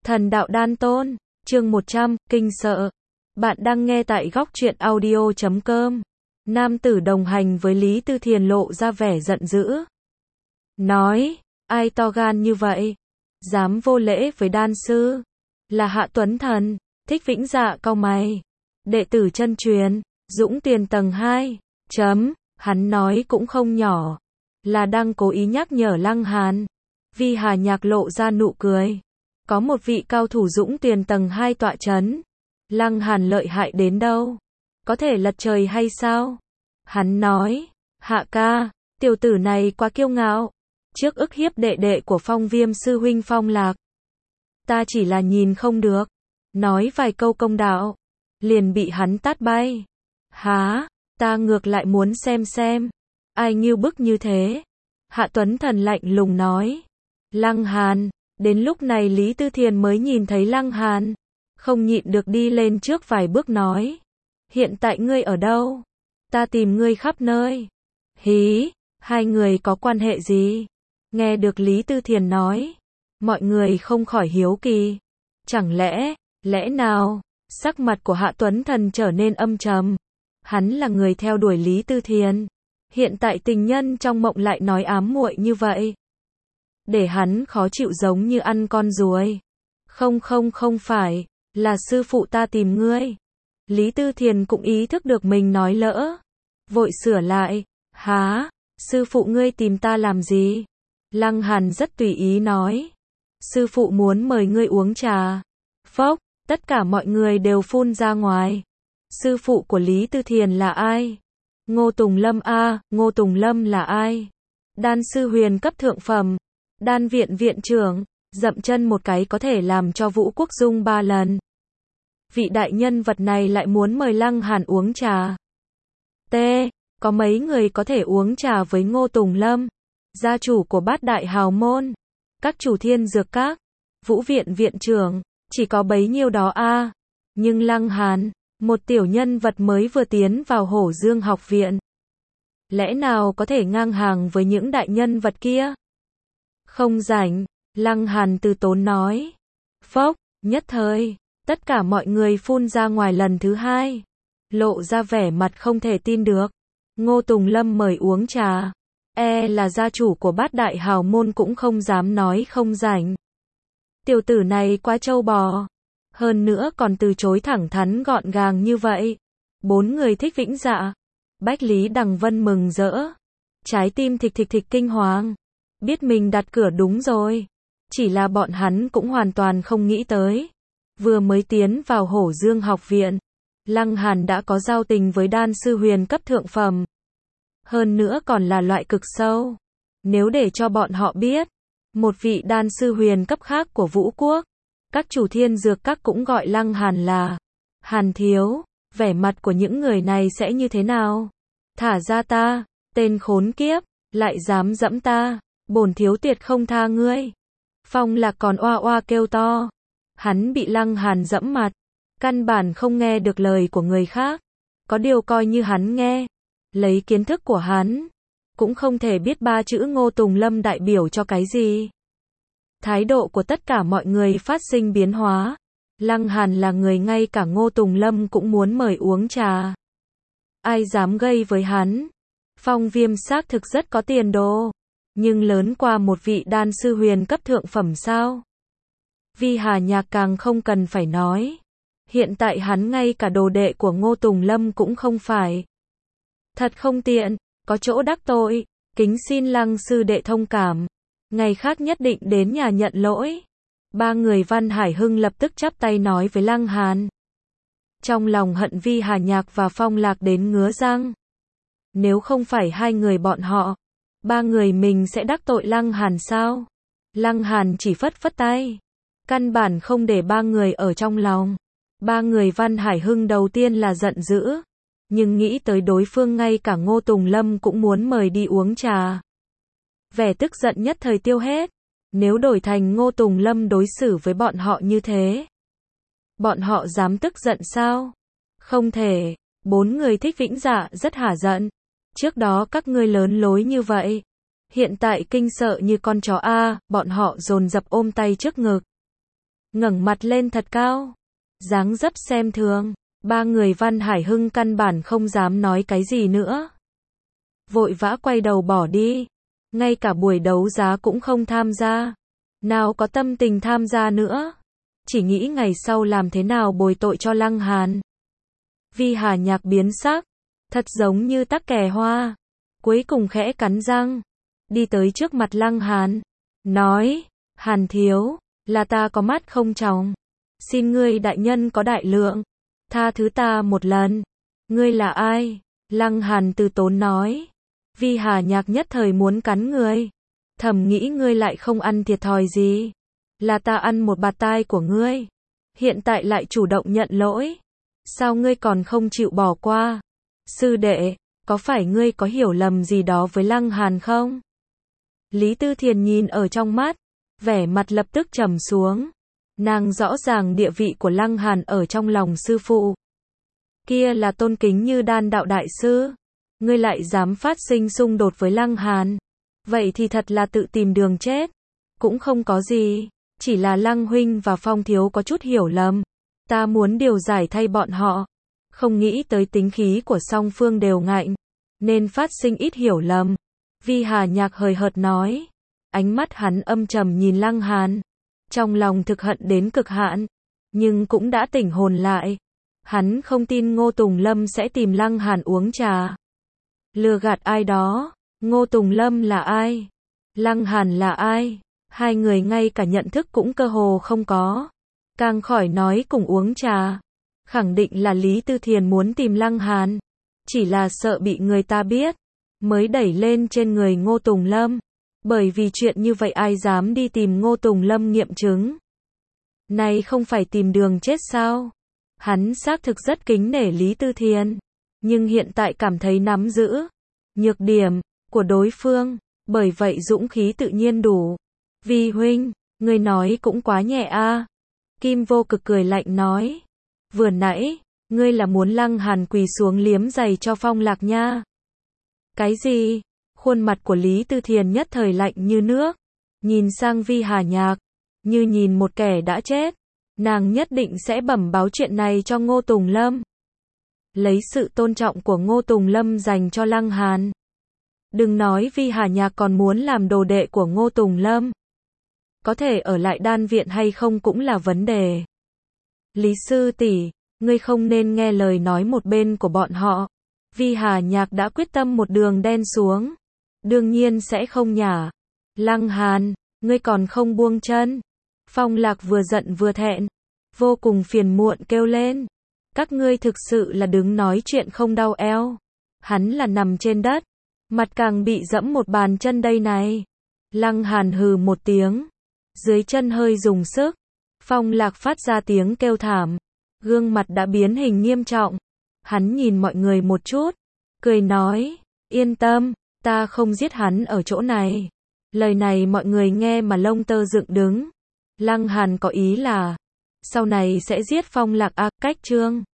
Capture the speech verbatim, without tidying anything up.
Thần đạo đan tôn, chương một trăm, kinh sợ. Bạn đang nghe tại góc truyện audio chấm com. Nam tử đồng hành với Lý Tư Thiền lộ ra vẻ giận dữ. Nói, ai to gan như vậy? Dám vô lễ với đan sư? Là Hạ Tuấn Thần. Thích Vĩnh Dạ cau mày. Đệ tử chân truyền, Dũng Tiền tầng hai. Chấm, hắn nói cũng không nhỏ. Là đang cố ý nhắc nhở Lăng Hàn. Vi Hà Nhạc lộ ra nụ cười. Có một vị cao thủ Dũng Tiền tầng hai tọa chấn. Lăng Hàn lợi hại đến đâu? Có thể lật trời hay sao? Hắn nói, Hạ ca, tiểu tử này quá kiêu ngạo. Trước ức hiếp đệ đệ của Phong Viêm sư huynh Phong Lạc. Ta chỉ là nhìn không được. Nói vài câu công đạo. Liền bị hắn tát bay. Há, ta ngược lại muốn xem xem. Ai ngưu bức như thế? Hạ Tuấn Thần lạnh lùng nói. Lăng Hàn. Đến lúc này Lý Tư Thiền mới nhìn thấy Lăng Hàn. Không nhịn được đi lên trước vài bước nói. Hiện tại ngươi ở đâu? Ta tìm ngươi khắp nơi. Hí, hai người có quan hệ gì? Nghe được Lý Tư Thiền nói. Mọi người không khỏi hiếu kỳ. Chẳng lẽ, lẽ nào? Sắc mặt của Hạ Tuấn Thần trở nên âm trầm. Hắn là người theo đuổi Lý Tư Thiền. Hiện tại tình nhân trong mộng lại nói ám muội như vậy. Để hắn khó chịu giống như ăn con ruồi. Không không không phải, là sư phụ ta tìm ngươi. Lý Tư Thiền cũng ý thức được mình nói lỡ. Vội sửa lại, há, sư phụ ngươi tìm ta làm gì? Lăng Hàn rất tùy ý nói. Sư phụ muốn mời ngươi uống trà. Phốc, tất cả mọi người đều phun ra ngoài. Sư phụ của Lý Tư Thiền là ai? Ngô Tùng Lâm a, Ngô Tùng Lâm là ai? Đan sư huyền cấp thượng phẩm. Đan viện viện trưởng, dậm chân một cái có thể làm cho Vũ Quốc rung ba lần. Vị đại nhân vật này lại muốn mời Lăng Hàn uống trà. T. Có mấy người có thể uống trà với Ngô Tùng Lâm, gia chủ của Bát Đại Hào Môn, các chủ Thiên Dược Các, Vũ viện viện trưởng, chỉ có bấy nhiêu đó a. Nhưng Lăng Hàn, một tiểu nhân vật mới vừa tiến vào Hổ Dương học viện, lẽ nào có thể ngang hàng với những đại nhân vật kia? Không rảnh, Lăng Hàn từ tốn nói. Phốc, nhất thời, tất cả mọi người phun ra ngoài lần thứ hai. Lộ ra vẻ mặt không thể tin được. Ngô Tùng Lâm mời uống trà. E là gia chủ của Bát Đại Hào Môn cũng không dám nói không rảnh. Tiểu tử này quá trâu bò. Hơn nữa còn từ chối thẳng thắn gọn gàng như vậy. Bốn người Thích Vĩnh Dạ. Bách Lý Đằng Vân mừng rỡ. Trái tim thịch thịch thịch kinh hoàng. Biết mình đặt cửa đúng rồi. Chỉ là bọn hắn cũng hoàn toàn không nghĩ tới. Vừa mới tiến vào Hổ Dương học viện. Lăng Hàn đã có giao tình với đan sư huyền cấp thượng phẩm. Hơn nữa còn là loại cực sâu. Nếu để cho bọn họ biết. Một vị đan sư huyền cấp khác của Vũ Quốc. Các chủ Thiên Dược Các cũng gọi Lăng Hàn là Hàn Thiếu. Vẻ mặt của những người này sẽ như thế nào? Thả ra ta, tên khốn kiếp. Lại dám dẫm ta. Bổn thiếu tuyệt không tha ngươi. Phong Lạc còn oa oa kêu to. Hắn bị Lăng Hàn dẫm mặt. Căn bản không nghe được lời của người khác. Có điều coi như hắn nghe. Lấy kiến thức của hắn. Cũng không thể biết ba chữ Ngô Tùng Lâm đại biểu cho cái gì. Thái độ của tất cả mọi người phát sinh biến hóa. Lăng Hàn là người ngay cả Ngô Tùng Lâm cũng muốn mời uống trà. Ai dám gây với hắn? Phong Viêm xác thực rất có tiền đồ. Nhưng lớn qua một vị đan sư huyền cấp thượng phẩm sao? Vi Hà Nhạc càng không cần phải nói. Hiện tại hắn ngay cả đồ đệ của Ngô Tùng Lâm cũng không phải. Thật không tiện, có chỗ đắc tội, kính xin Lăng sư đệ thông cảm. Ngày khác nhất định đến nhà nhận lỗi. Ba người Văn Hải Hưng lập tức chắp tay nói với Lăng Hàn. Trong lòng hận Vi Hà Nhạc và Phong Lạc đến ngứa răng. Nếu không phải hai người bọn họ, ba người mình sẽ đắc tội Lăng Hàn sao? Lăng Hàn chỉ phất phất tay. Căn bản không để ba người ở trong lòng. Ba người Văn Hải Hưng đầu tiên là giận dữ. Nhưng nghĩ tới đối phương ngay cả Ngô Tùng Lâm cũng muốn mời đi uống trà. Vẻ tức giận nhất thời tiêu hết. Nếu đổi thành Ngô Tùng Lâm đối xử với bọn họ như thế. Bọn họ dám tức giận sao? Không thể. Bốn người Thích Vĩnh Dạ rất hả giận. Trước đó các ngươi lớn lối như vậy. Hiện tại kinh sợ như con chó a, bọn họ dồn dập ôm tay trước ngực. ngẩng mặt lên thật cao, dáng dấp xem thường. Ba người Văn Hải Hưng căn bản không dám nói cái gì nữa. Vội vã quay đầu bỏ đi. Ngay cả buổi đấu giá cũng không tham gia. Nào có tâm tình tham gia nữa. Chỉ nghĩ ngày sau làm thế nào bồi tội cho Lăng Hàn. Vi Hà Nhạc biến sắc. Thật giống như tắc kè hoa. Cuối cùng khẽ cắn răng. Đi tới trước mặt Lăng Hàn. Nói, Hàn thiếu, là ta có mắt không tròng. Xin ngươi đại nhân có đại lượng. Tha thứ ta một lần. Ngươi là ai? Lăng Hàn từ tốn nói. Vi Hà Nhạc nhất thời muốn cắn người. Thầm nghĩ ngươi lại không ăn thiệt thòi gì. Là ta ăn một bạt tai của ngươi. Hiện tại lại chủ động nhận lỗi. Sao ngươi còn không chịu bỏ qua? Sư đệ, có phải ngươi có hiểu lầm gì đó với Lăng Hàn không? Lý Tư Thiền nhìn ở trong mắt. Vẻ mặt lập tức trầm xuống. Nàng rõ ràng địa vị của Lăng Hàn ở trong lòng sư phụ. Kia là tôn kính như đan đạo đại sư. Ngươi lại dám phát sinh xung đột với Lăng Hàn. Vậy thì thật là tự tìm đường chết. Cũng không có gì. Chỉ là Lăng huynh và Phong thiếu có chút hiểu lầm. Ta muốn điều giải thay bọn họ. Không nghĩ tới tính khí của song phương đều ngạnh. Nên phát sinh ít hiểu lầm. Vi Hà Nhạc hời hợt nói. Ánh mắt hắn âm trầm nhìn Lăng Hàn. Trong lòng thực hận đến cực hạn. Nhưng cũng đã tỉnh hồn lại. Hắn không tin Ngô Tùng Lâm sẽ tìm Lăng Hàn uống trà. Lừa gạt ai đó. Ngô Tùng Lâm là ai? Lăng Hàn là ai? Hai người ngay cả nhận thức cũng cơ hồ không có. Càng khỏi nói cùng uống trà. Khẳng định là Lý Tư Thiền muốn tìm Lăng Hàn. Chỉ là sợ bị người ta biết. Mới đẩy lên trên người Ngô Tùng Lâm. Bởi vì chuyện như vậy ai dám đi tìm Ngô Tùng Lâm nghiệm chứng. Này không phải tìm đường chết sao? Hắn xác thực rất kính nể Lý Tư Thiền. Nhưng hiện tại cảm thấy nắm giữ nhược điểm của đối phương. Bởi vậy dũng khí tự nhiên đủ. Vi huynh, ngươi nói cũng quá nhẹ a. Kim Vô Cực cười lạnh nói. Vừa nãy, ngươi là muốn Lăng Hàn quỳ xuống liếm giày cho Phong Lạc nha. Cái gì? Khuôn mặt của Lý Tư Thiền nhất thời lạnh như nước. Nhìn sang Vi Hà Nhạc. Như nhìn một kẻ đã chết. Nàng nhất định sẽ bẩm báo chuyện này cho Ngô Tùng Lâm. Lấy sự tôn trọng của Ngô Tùng Lâm dành cho Lăng Hàn. Đừng nói Vi Hà Nhạc còn muốn làm đồ đệ của Ngô Tùng Lâm. Có thể ở lại đan viện hay không cũng là vấn đề. Lý sư tỷ, ngươi không nên nghe lời nói một bên của bọn họ. Vi Hà Nhạc đã quyết tâm một đường đen xuống. Đương nhiên sẽ không nhả. Lăng Hàn, ngươi còn không buông chân. Phong Lạc vừa giận vừa thẹn. Vô cùng phiền muộn kêu lên. Các ngươi thực sự là đứng nói chuyện không đau eo. Hắn là nằm trên đất. Mặt càng bị dẫm một bàn chân đây này. Lăng Hàn hừ một tiếng. Dưới chân hơi dùng sức. Phong Lạc phát ra tiếng kêu thảm. Gương mặt đã biến hình nghiêm trọng. Hắn nhìn mọi người một chút. Cười nói. Yên tâm, ta không giết hắn ở chỗ này. Lời này mọi người nghe mà lông tơ dựng đứng. Lăng Hàn có ý là. Sau này sẽ giết Phong Lạc à, cách chương.